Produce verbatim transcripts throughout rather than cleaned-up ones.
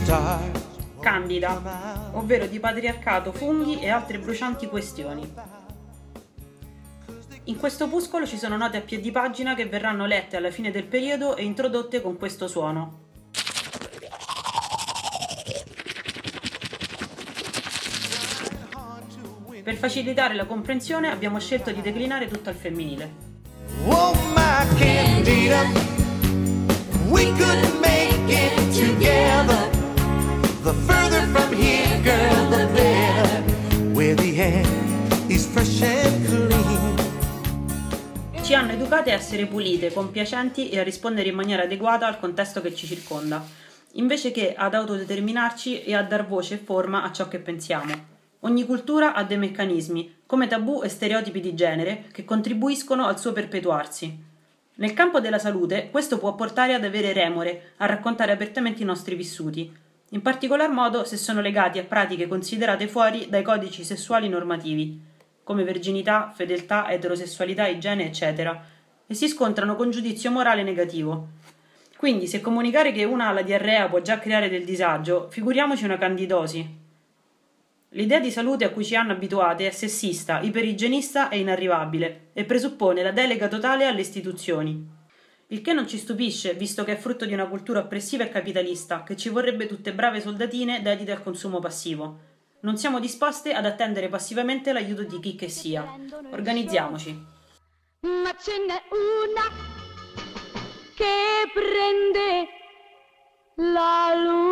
Candida, ovvero di patriarcato, funghi e altre brucianti questioni. In questo opuscolo ci sono note a piè di pagina che verranno lette alla fine del periodo e introdotte con questo suono. Per facilitare la comprensione abbiamo scelto di declinare tutto al femminile. Oh my Candida, we could make it together. The further from here, girl, the better. Where the air is fresh and clean. Ci hanno educate a essere pulite, compiacenti e a rispondere in maniera adeguata al contesto che ci circonda, invece che ad autodeterminarci e a dar voce e forma a ciò che pensiamo. Ogni cultura ha dei meccanismi, come tabù e stereotipi di genere, che contribuiscono al suo perpetuarsi. Nel campo della salute, questo può portare ad avere remore, a raccontare apertamente i nostri vissuti, in particolar modo se sono legati a pratiche considerate fuori dai codici sessuali normativi, come verginità, fedeltà, eterosessualità, igiene, eccetera, e si scontrano con giudizio morale negativo. Quindi, se comunicare che una ha la diarrea può già creare del disagio, figuriamoci una candidosi. L'idea di salute a cui ci hanno abituate è sessista, iperigenista e inarrivabile e presuppone la delega totale alle istituzioni. Il che non ci stupisce, visto che è frutto di una cultura oppressiva e capitalista che ci vorrebbe tutte brave soldatine dedite al consumo passivo. Non siamo disposte ad attendere passivamente l'aiuto di chi che sia. Organizziamoci. Ma ce n'è una che prende la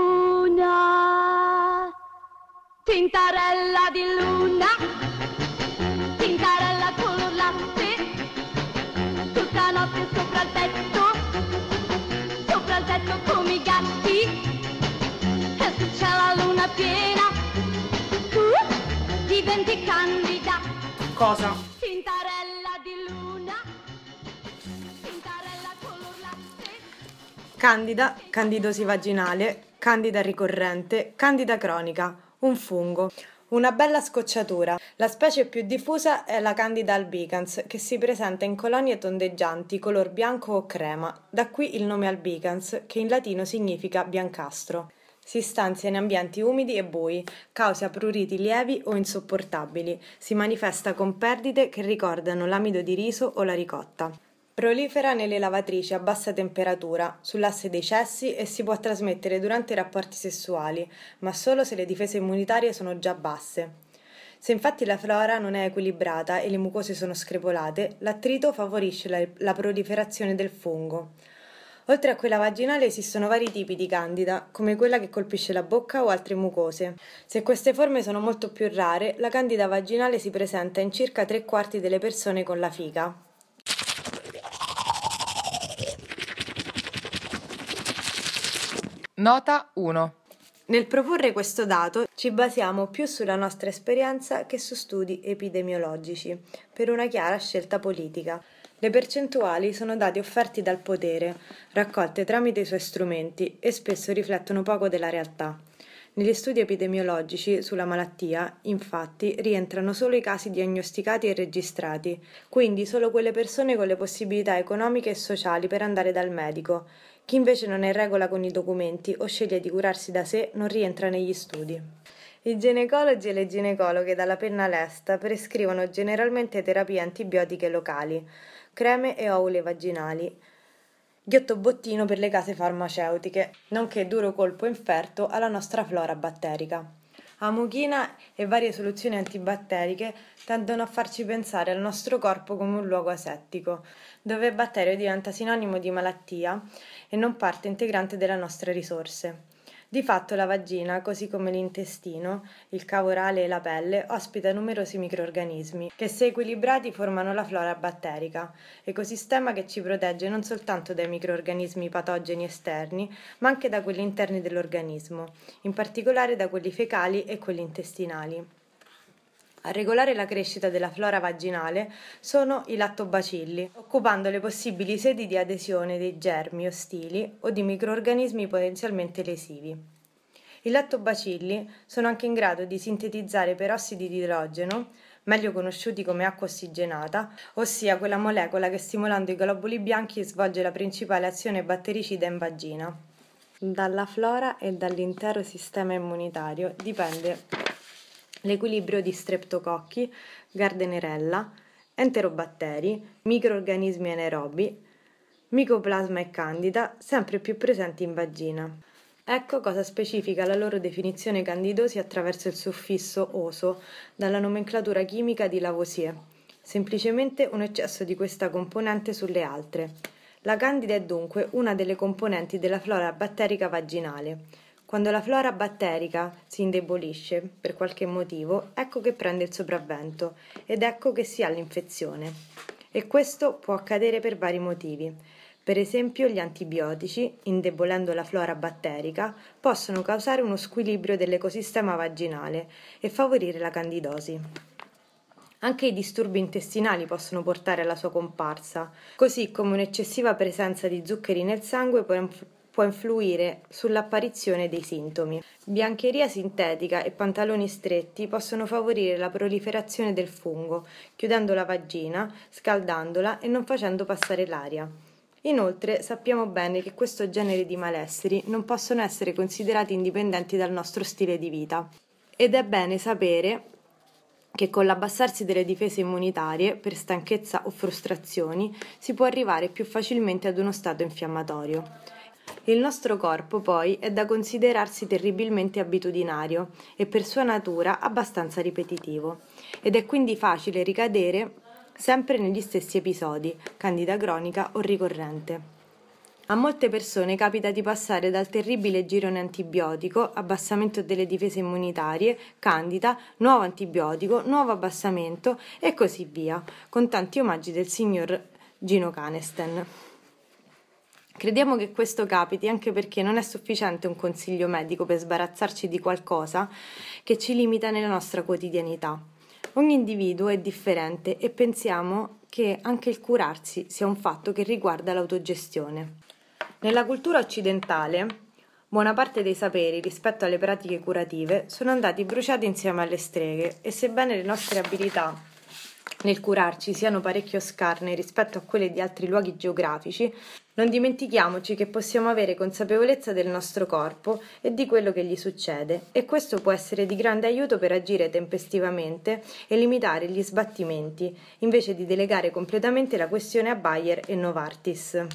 luna. Tintarella di luna, tintarella color latte, tutta notte sopra il tetto, sopra il tetto come i gatti, e se c'è la luna piena, uh, diventi candida. Cosa? Tintarella di luna, tintarella color latte. Candida, candidosi vaginale, candida ricorrente, candida cronica. Un fungo. Una bella scocciatura. La specie più diffusa è la Candida albicans, che si presenta in colonie tondeggianti color bianco o crema, da qui il nome albicans, che in latino significa biancastro. Si stanzia in ambienti umidi e bui, causa pruriti lievi o insopportabili, si manifesta con perdite che ricordano l'amido di riso o la ricotta. Prolifera nelle lavatrici a bassa temperatura, sull'asse dei cessi e si può trasmettere durante i rapporti sessuali, ma solo se le difese immunitarie sono già basse. Se infatti la flora non è equilibrata e le mucose sono screpolate, l'attrito favorisce la, la proliferazione del fungo. Oltre a quella vaginale esistono vari tipi di candida, come quella che colpisce la bocca o altre mucose. Se queste forme sono molto più rare, la candida vaginale si presenta in circa tre quarti delle persone con la fica. Nota uno. Nel proporre questo dato ci basiamo più sulla nostra esperienza che su studi epidemiologici, per una chiara scelta politica. Le percentuali sono dati offerti dal potere, raccolte tramite i suoi strumenti e spesso riflettono poco della realtà. Negli studi epidemiologici sulla malattia, infatti, rientrano solo i casi diagnosticati e registrati, quindi solo quelle persone con le possibilità economiche e sociali per andare dal medico. Chi invece non è in regola con i documenti o sceglie di curarsi da sé non rientra negli studi. I ginecologi e le ginecologhe dalla penna lesta prescrivono generalmente terapie antibiotiche locali, creme e ovule vaginali, ghiotto bottino per le case farmaceutiche, nonché duro colpo inferto alla nostra flora batterica. Amuchina e varie soluzioni antibatteriche tendono a farci pensare al nostro corpo come un luogo asettico, dove il batterio diventa sinonimo di malattia e non parte integrante delle nostre risorse. Di fatto la vagina, così come l'intestino, il cavo orale e la pelle, ospita numerosi microrganismi che, se equilibrati, formano la flora batterica, ecosistema che ci protegge non soltanto dai microrganismi patogeni esterni, ma anche da quelli interni dell'organismo, in particolare da quelli fecali e quelli intestinali. A regolare la crescita della flora vaginale sono i lattobacilli, occupando le possibili sedi di adesione dei germi ostili o di microrganismi potenzialmente lesivi. I lattobacilli sono anche in grado di sintetizzare perossidi di idrogeno, meglio conosciuti come acqua ossigenata, ossia quella molecola che, stimolando i globuli bianchi, svolge la principale azione battericida in vagina. Dalla flora e dall'intero sistema immunitario dipende l'equilibrio di streptococchi, Gardnerella, enterobatteri, microrganismi anaerobi, Mycoplasma e Candida, sempre più presenti in vagina. Ecco cosa specifica la loro definizione candidosi attraverso il suffisso oso dalla nomenclatura chimica di Lavoisier, semplicemente un eccesso di questa componente sulle altre. La candida è dunque una delle componenti della flora batterica vaginale. Quando la flora batterica si indebolisce, per qualche motivo, ecco che prende il sopravvento ed ecco che si ha l'infezione. E questo può accadere per vari motivi. Per esempio, gli antibiotici, indebolendo la flora batterica, possono causare uno squilibrio dell'ecosistema vaginale e favorire la candidosi. Anche i disturbi intestinali possono portare alla sua comparsa, così come un'eccessiva presenza di zuccheri nel sangue può, inf- può influire sull'apparizione dei sintomi. Biancheria sintetica e pantaloni stretti possono favorire la proliferazione del fungo, chiudendo la vagina, scaldandola e non facendo passare l'aria. Inoltre sappiamo bene che questo genere di malesseri non possono essere considerati indipendenti dal nostro stile di vita. Ed è bene sapere che con l'abbassarsi delle difese immunitarie, per stanchezza o frustrazioni, si può arrivare più facilmente ad uno stato infiammatorio. Il nostro corpo, poi, è da considerarsi terribilmente abitudinario e per sua natura abbastanza ripetitivo, ed è quindi facile ricadere sempre negli stessi episodi, candida cronica o ricorrente. A molte persone capita di passare dal terribile girone antibiotico, abbassamento delle difese immunitarie, candida, nuovo antibiotico, nuovo abbassamento e così via, con tanti omaggi del signor Gino Canesten. Crediamo che questo capiti anche perché non è sufficiente un consiglio medico per sbarazzarci di qualcosa che ci limita nella nostra quotidianità. Ogni individuo è differente e pensiamo che anche il curarsi sia un fatto che riguarda l'autogestione. Nella cultura occidentale, buona parte dei saperi rispetto alle pratiche curative sono andati bruciati insieme alle streghe e sebbene le nostre abilità nel curarci siano parecchio scarne rispetto a quelle di altri luoghi geografici, non dimentichiamoci che possiamo avere consapevolezza del nostro corpo e di quello che gli succede e questo può essere di grande aiuto per agire tempestivamente e limitare gli sbattimenti, invece di delegare completamente la questione a Bayer e Novartis.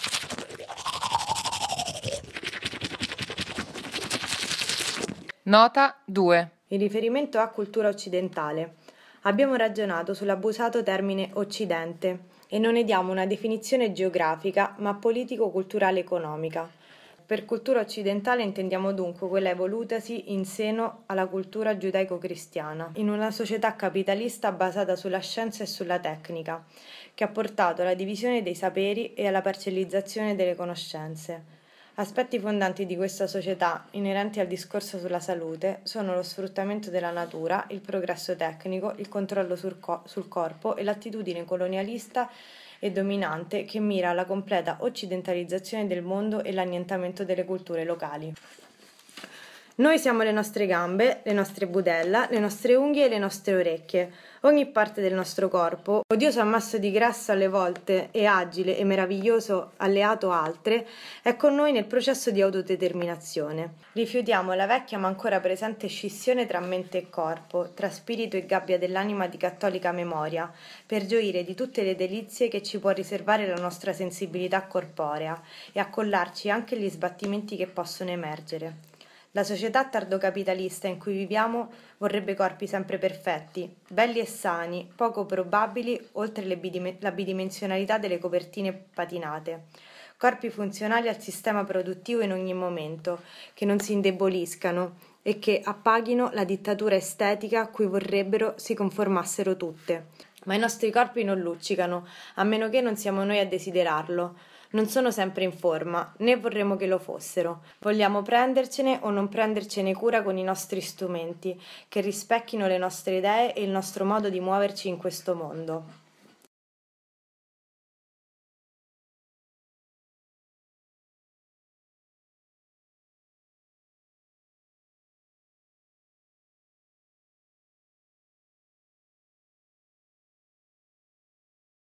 Nota due. In riferimento a cultura occidentale, abbiamo ragionato sull'abusato termine Occidente e non ne diamo una definizione geografica ma politico-culturale economica. Per cultura occidentale intendiamo dunque quella evolutasi in seno alla cultura giudaico-cristiana, in una società capitalista basata sulla scienza e sulla tecnica, che ha portato alla divisione dei saperi e alla parcellizzazione delle conoscenze. Aspetti fondanti di questa società, inerenti al discorso sulla salute, sono lo sfruttamento della natura, il progresso tecnico, il controllo sul, co- sul corpo e l'attitudine colonialista e dominante che mira alla completa occidentalizzazione del mondo e l'annientamento delle culture locali. Noi siamo le nostre gambe, le nostre budella, le nostre unghie e le nostre orecchie. Ogni parte del nostro corpo, odioso ammasso di grasso alle volte e agile e meraviglioso alleato a altre, è con noi nel processo di autodeterminazione. Rifiutiamo la vecchia ma ancora presente scissione tra mente e corpo, tra spirito e gabbia dell'anima di cattolica memoria, per gioire di tutte le delizie che ci può riservare la nostra sensibilità corporea e accollarci anche gli sbattimenti che possono emergere. La società tardocapitalista in cui viviamo vorrebbe corpi sempre perfetti, belli e sani, poco probabili oltre le bidime- la bidimensionalità delle copertine patinate. Corpi funzionali al sistema produttivo in ogni momento, che non si indeboliscano e che appaghino la dittatura estetica a cui vorrebbero si conformassero tutte. Ma i nostri corpi non luccicano, a meno che non siamo noi a desiderarlo. Non sono sempre in forma, né vorremmo che lo fossero. Vogliamo prendercene o non prendercene cura con i nostri strumenti, che rispecchino le nostre idee e il nostro modo di muoverci in questo mondo.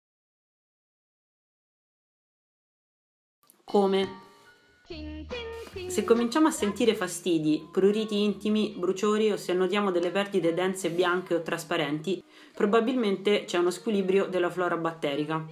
Come? Tin tin Se cominciamo a sentire fastidi, pruriti intimi, bruciori o se notiamo delle perdite dense bianche o trasparenti, probabilmente c'è uno squilibrio della flora batterica.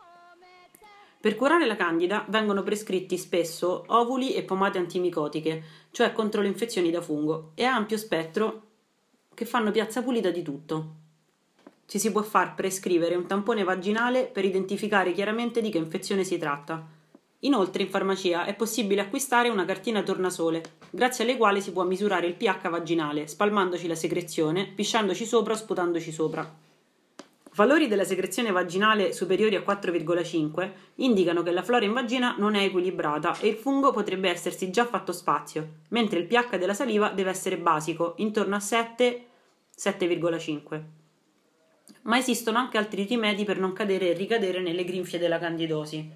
Per curare la candida vengono prescritti spesso ovuli e pomate antimicotiche, cioè contro le infezioni da fungo, e a ampio spettro che fanno piazza pulita di tutto. Ci si può far prescrivere un tampone vaginale per identificare chiaramente di che infezione si tratta. Inoltre in farmacia è possibile acquistare una cartina tornasole, grazie alle quali si può misurare il pH vaginale, spalmandoci la secrezione, pisciandoci sopra o sputandoci sopra. Valori della secrezione vaginale superiori a quattro virgola cinque indicano che la flora in vagina non è equilibrata e il fungo potrebbe essersi già fatto spazio, mentre il pH della saliva deve essere basico, intorno a sette sette virgola cinque. Ma esistono anche altri rimedi per non cadere e ricadere nelle grinfie della candidosi.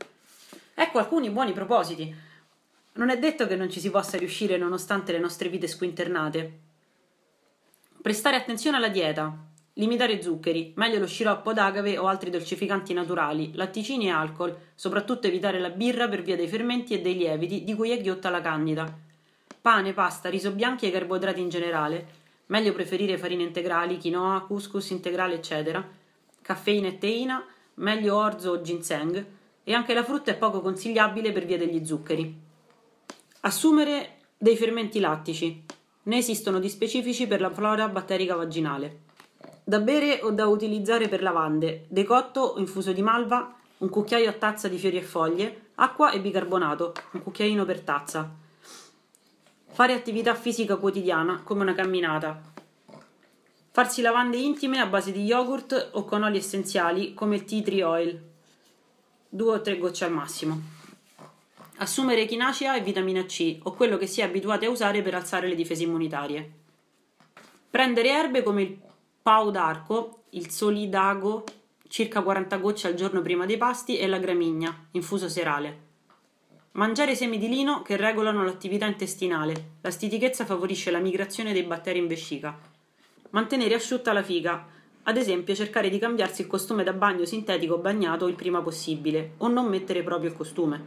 Ecco alcuni buoni propositi. Non è detto che non ci si possa riuscire nonostante le nostre vite squinternate. Prestare attenzione alla dieta, limitare zuccheri, meglio lo sciroppo d'agave o altri dolcificanti naturali, latticini e alcol, soprattutto evitare la birra per via dei fermenti e dei lieviti di cui è ghiotta la candida. Pane, pasta, riso bianchi e carboidrati in generale. Meglio preferire farine integrali, quinoa, couscous integrale, eccetera. Caffeina e teina, meglio orzo o ginseng, e anche la frutta è poco consigliabile per via degli zuccheri. Assumere dei fermenti lattici. Ne esistono di specifici per la flora batterica vaginale. Da bere o da utilizzare per lavande, decotto o infuso di malva, un cucchiaio a tazza di fiori e foglie, acqua e bicarbonato, un cucchiaino per tazza. Fare attività fisica quotidiana, come una camminata. Farsi lavande intime a base di yogurt o con oli essenziali, come il tea tree oil, due o tre gocce al massimo. Assumere echinacea e vitamina C, o quello che si è abituati a usare per alzare le difese immunitarie. Prendere erbe come il pau d'arco, il solidago, circa quaranta gocce al giorno prima dei pasti, e la gramigna, infuso serale. Mangiare semi di lino che regolano l'attività intestinale. La stitichezza favorisce la migrazione dei batteri in vescica. Mantenere asciutta la figa. Ad esempio, cercare di cambiarsi il costume da bagno sintetico bagnato il prima possibile, o non mettere proprio il costume.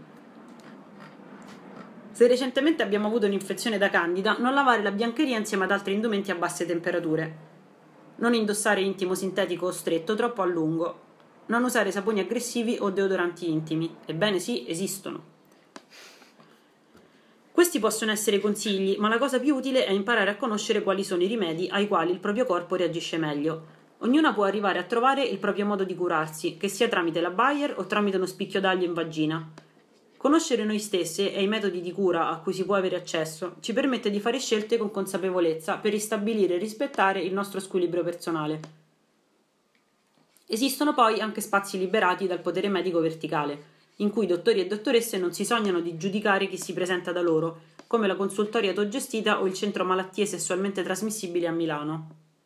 Se recentemente abbiamo avuto un'infezione da candida, non lavare la biancheria insieme ad altri indumenti a basse temperature. Non indossare intimo sintetico o stretto troppo a lungo. Non usare saponi aggressivi o deodoranti intimi. Ebbene sì, esistono. Questi possono essere consigli, ma la cosa più utile è imparare a conoscere quali sono i rimedi ai quali il proprio corpo reagisce meglio. Ognuna può arrivare a trovare il proprio modo di curarsi, che sia tramite la Bayer o tramite uno spicchio d'aglio in vagina. Conoscere noi stesse e i metodi di cura a cui si può avere accesso ci permette di fare scelte con consapevolezza per ristabilire e rispettare il nostro squilibrio personale. Esistono poi anche spazi liberati dal potere medico verticale, in cui dottori e dottoresse non si sognano di giudicare chi si presenta da loro, come la consultoria autogestita o il centro malattie sessualmente trasmissibili a Milano.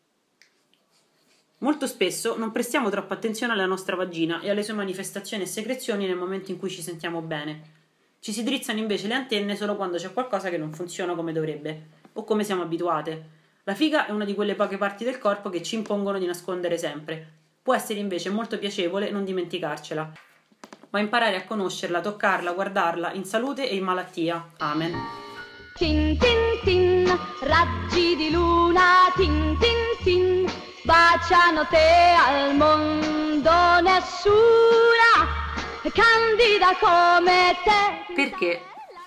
Molto spesso non prestiamo troppa attenzione alla nostra vagina e alle sue manifestazioni e secrezioni nel momento in cui ci sentiamo bene. Ci si drizzano invece le antenne solo quando c'è qualcosa che non funziona come dovrebbe, o come siamo abituate. La figa è una di quelle poche parti del corpo che ci impongono di nascondere sempre. Può essere invece molto piacevole non dimenticarcela, ma imparare a conoscerla, toccarla, guardarla in salute e in malattia. Amen. Tin tin tin, raggi di luna, tin tin tin, baciano te al mondo, nessuna candida come te. Perché?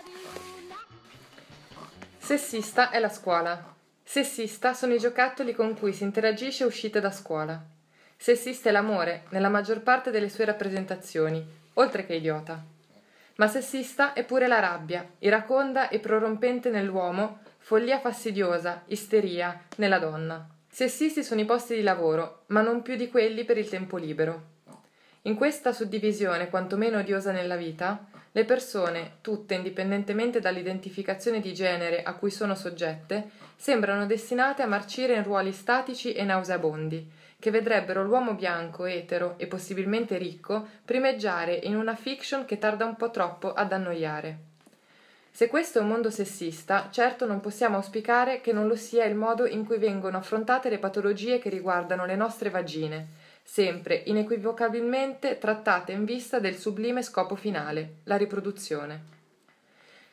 Sessista è la scuola. Sessista sono i giocattoli con cui si interagisce uscite da scuola. Sessista è l'amore, nella maggior parte delle sue rappresentazioni, oltre che idiota. Ma sessista è pure la rabbia, iraconda e prorompente nell'uomo, follia fastidiosa, isteria nella donna. Sessisti sono i posti di lavoro, ma non più di quelli per il tempo libero. In questa suddivisione, quantomeno odiosa nella vita, le persone, tutte indipendentemente dall'identificazione di genere a cui sono soggette, sembrano destinate a marcire in ruoli statici e nauseabondi, che vedrebbero l'uomo bianco, etero e possibilmente ricco primeggiare in una fiction che tarda un po' troppo ad annoiare. Se questo è un mondo sessista, certo non possiamo auspicare che non lo sia il modo in cui vengono affrontate le patologie che riguardano le nostre vagine, sempre inequivocabilmente trattate in vista del sublime scopo finale, la riproduzione.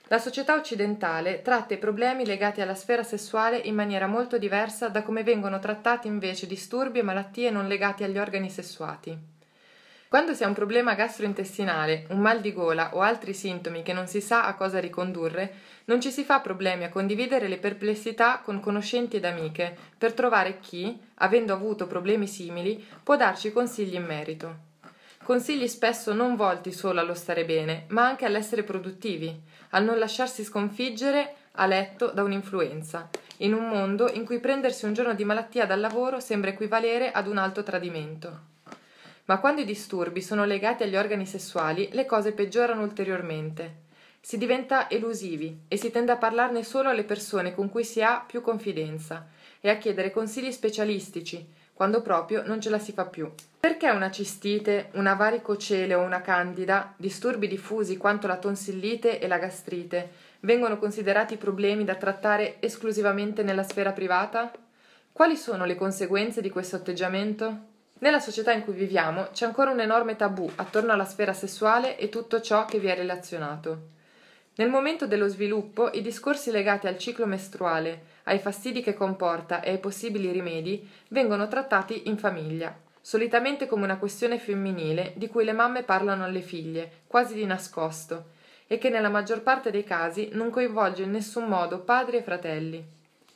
La società occidentale tratta i problemi legati alla sfera sessuale in maniera molto diversa da come vengono trattati invece disturbi e malattie non legati agli organi sessuati. Quando si ha un problema gastrointestinale, un mal di gola o altri sintomi che non si sa a cosa ricondurre, non ci si fa problemi a condividere le perplessità con conoscenti ed amiche per trovare chi, avendo avuto problemi simili, può darci consigli in merito. Consigli spesso non volti solo allo stare bene, ma anche all'essere produttivi, al non lasciarsi sconfiggere a letto da un'influenza, in un mondo in cui prendersi un giorno di malattia dal lavoro sembra equivalere ad un alto tradimento. Ma quando i disturbi sono legati agli organi sessuali, le cose peggiorano ulteriormente. Si diventa elusivi e si tende a parlarne solo alle persone con cui si ha più confidenza e a chiedere consigli specialistici, quando proprio non ce la si fa più. Perché una cistite, una varicocele o una candida, disturbi diffusi quanto la tonsillite e la gastrite, vengono considerati problemi da trattare esclusivamente nella sfera privata? Quali sono le conseguenze di questo atteggiamento? Nella società in cui viviamo c'è ancora un enorme tabù attorno alla sfera sessuale e tutto ciò che vi è relazionato. Nel momento dello sviluppo, i discorsi legati al ciclo mestruale, ai fastidi che comporta e ai possibili rimedi vengono trattati in famiglia, solitamente come una questione femminile di cui le mamme parlano alle figlie, quasi di nascosto, e che nella maggior parte dei casi non coinvolge in nessun modo padri e fratelli.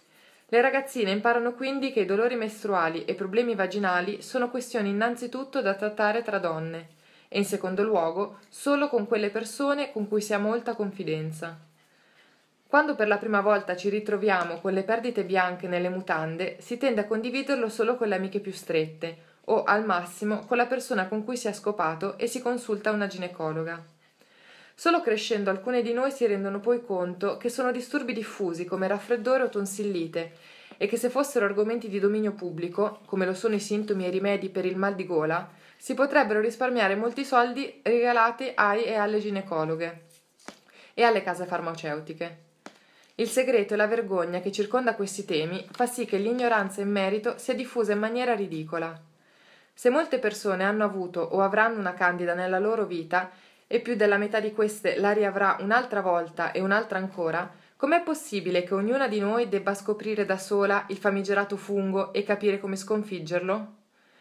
Le ragazzine imparano quindi che i dolori mestruali e i problemi vaginali sono questioni innanzitutto da trattare tra donne e in secondo luogo solo con quelle persone con cui si ha molta confidenza. Quando per la prima volta ci ritroviamo con le perdite bianche nelle mutande, si tende a condividerlo solo con le amiche più strette o, al massimo, con la persona con cui si è scopato e si consulta una ginecologa. Solo crescendo alcune di noi si rendono poi conto che sono disturbi diffusi come raffreddore o tonsillite e che se fossero argomenti di dominio pubblico, come lo sono i sintomi e i rimedi per il mal di gola, si potrebbero risparmiare molti soldi regalati ai e alle ginecologhe e alle case farmaceutiche. Il segreto e la vergogna che circonda questi temi fa sì che l'ignoranza in merito sia diffusa in maniera ridicola. Se molte persone hanno avuto o avranno una candida nella loro vita, e più della metà di queste la riavrà un'altra volta e un'altra ancora, com'è possibile che ognuna di noi debba scoprire da sola il famigerato fungo e capire come sconfiggerlo?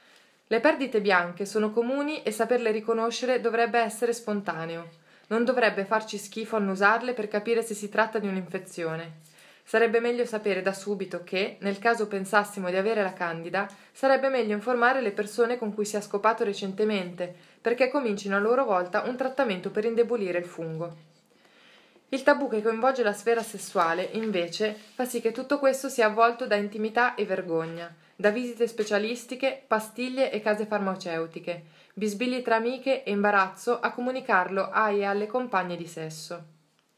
Le perdite bianche sono comuni e saperle riconoscere dovrebbe essere spontaneo. Non dovrebbe farci schifo annusarle per capire se si tratta di un'infezione. Sarebbe meglio sapere da subito che, nel caso pensassimo di avere la candida, sarebbe meglio informare le persone con cui si è scopato recentemente, perché comincino a loro volta un trattamento per indebolire il fungo. Il tabù che coinvolge la sfera sessuale, invece, fa sì che tutto questo sia avvolto da intimità e vergogna, da visite specialistiche, pastiglie e case farmaceutiche, bisbigli tra amiche e imbarazzo a comunicarlo ai e alle compagne di sesso.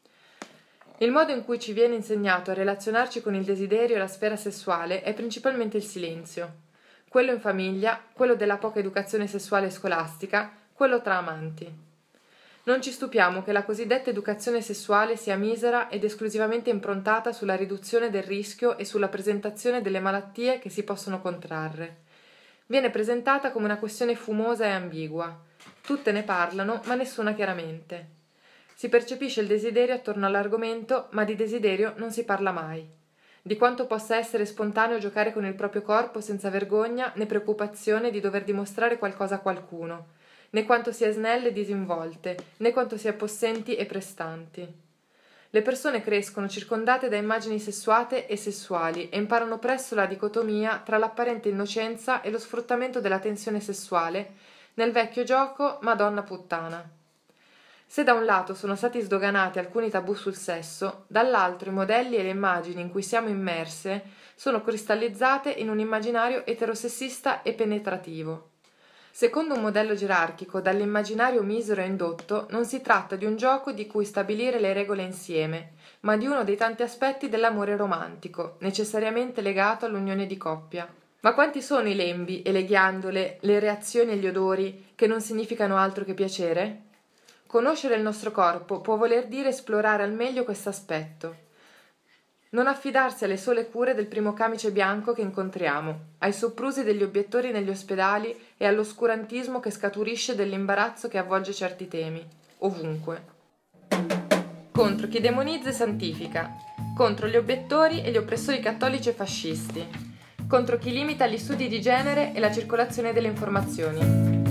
Il modo in cui ci viene insegnato a relazionarci con il desiderio e la sfera sessuale è principalmente il silenzio. Quello in famiglia, quello della poca educazione sessuale scolastica, quello tra amanti. Non ci stupiamo che la cosiddetta educazione sessuale sia misera ed esclusivamente improntata sulla riduzione del rischio e sulla presentazione delle malattie che si possono contrarre. Viene presentata come una questione fumosa e ambigua. Tutte ne parlano, ma nessuna chiaramente. Si percepisce il desiderio attorno all'argomento, ma di desiderio non si parla mai. Di quanto possa essere spontaneo giocare con il proprio corpo senza vergogna né preoccupazione di dover dimostrare qualcosa a qualcuno, né quanto sia snelle e disinvolte, né quanto sia possenti e prestanti. Le persone crescono circondate da immagini sessuate e sessuali e imparano presto la dicotomia tra l'apparente innocenza e lo sfruttamento della tensione sessuale nel vecchio gioco Madonna puttana. Se da un lato sono stati sdoganati alcuni tabù sul sesso, dall'altro i modelli e le immagini in cui siamo immerse sono cristallizzate in un immaginario eterosessista e penetrativo. Secondo un modello gerarchico dall'immaginario misero e indotto, non si tratta di un gioco di cui stabilire le regole insieme, ma di uno dei tanti aspetti dell'amore romantico, necessariamente legato all'unione di coppia. Ma quanti sono i lembi e le ghiandole, le reazioni e gli odori che non significano altro che piacere? Conoscere il nostro corpo può voler dire esplorare al meglio questo aspetto. Non affidarsi alle sole cure del primo camice bianco che incontriamo, ai soprusi degli obiettori negli ospedali e all'oscurantismo che scaturisce dell'imbarazzo che avvolge certi temi, ovunque. contro chi demonizza e santifica, contro gli obiettori e gli oppressori cattolici e fascisti, contro chi limita gli studi di genere e la circolazione delle informazioni.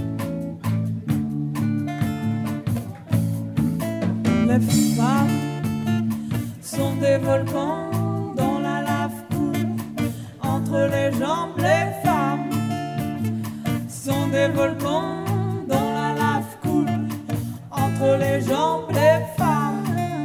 Les femmes sont des volcans dans la lave coule. Entre les jambes, les femmes sont des volcans dans la lave coule. Entre les jambes, les femmes.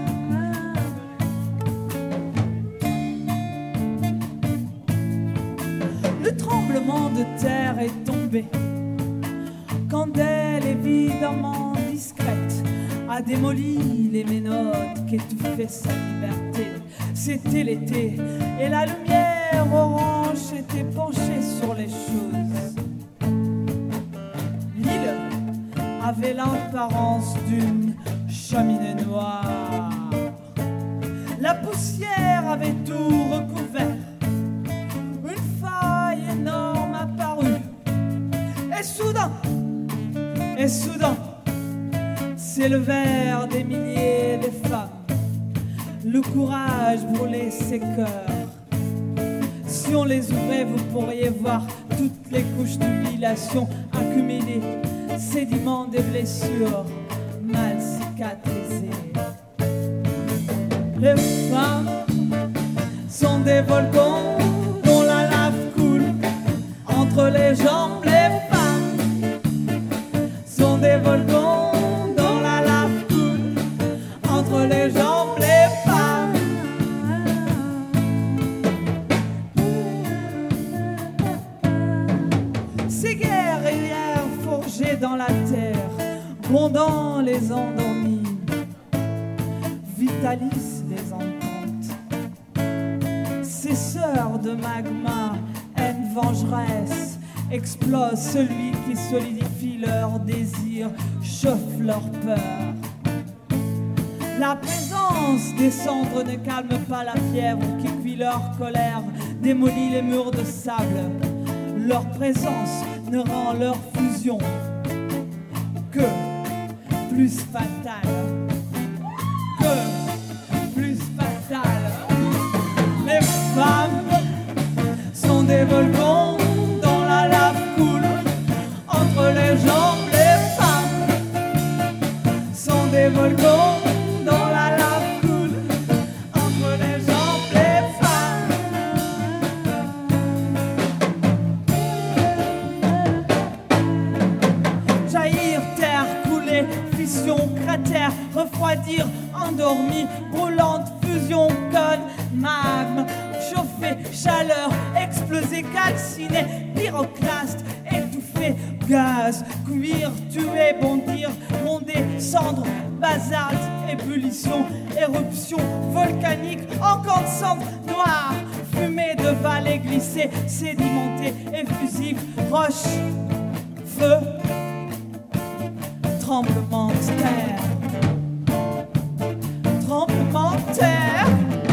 Le tremblement de terre est tombé quand elle, évidemment discrète, a démoli les ménotes qu'étouffait sa liberté. C'était l'été et la lumière orange était penchée sur les choses. L'île avait l'apparence d'une cheminée noire. La poussière avait tout recouvert. Une faille énorme apparut. Et soudain, et soudain, s'élevèrent des milliers de femmes. Le courage brûlait ses cœurs. Si on les ouvrait, vous pourriez voir toutes les couches d'humiliation accumulées, sédiments des blessures mal cicatrisées. Les femmes sont des volcans dont la lave coule. Entre les jambes, les femmes sont des volcans dont la lave coule. Entre les jambes, les femmes. Ces guerrières forgées dans la terre, grondant les endormis, vitalisent les ententes. Ces sœurs de magma, haine vengeresse, explosent celui qui solidifie leur désir, chauffe leur peur. La présence des cendres ne calme pas la fièvre qui cuit leur colère, démolit les murs de sable. Leur présence ne rend leur fusion que plus fatale, que plus fatale. Les femmes sont des volcans dont la lave coule. Entre les jambes, les femmes sont des volcans dont la lave coule. Entre les jambes, les femmes. Jaillir, terre, couler, fission, cratère, refroidir, endormi, brûlante, fusion, code, magme, chauffer, chaleur, exploser, calciner, pyroclaste, étouffer, gaz, cuire, tuer, bondir, gronder, cendre, basalte, ébullition, éruption, volcanique, incandescente, noire, fumée de vallée glissée, sédimentée, effusive, roche, feu, tremblement de terre. Tremblement de terre,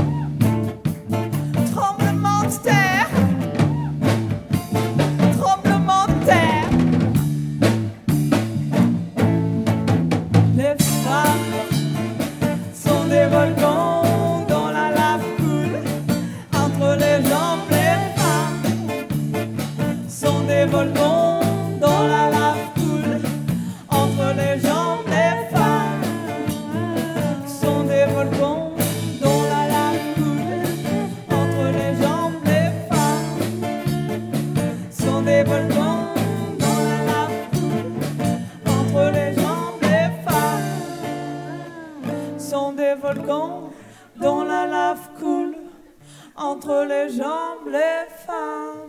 tremblement de terre, tremblement de terre. Les femmes sont des volcans dont la lave coule. Entre les jambes, les femmes sont des volcans dont la lave coule. Entre les jambes, les femmes sont des volcans dont la lave coule. Entre les jambes, les femmes sont des volcans dont la lave coule. Entre les jambes, les femmes sont des volcans dont la lave coule. Entre les jambes, les femmes.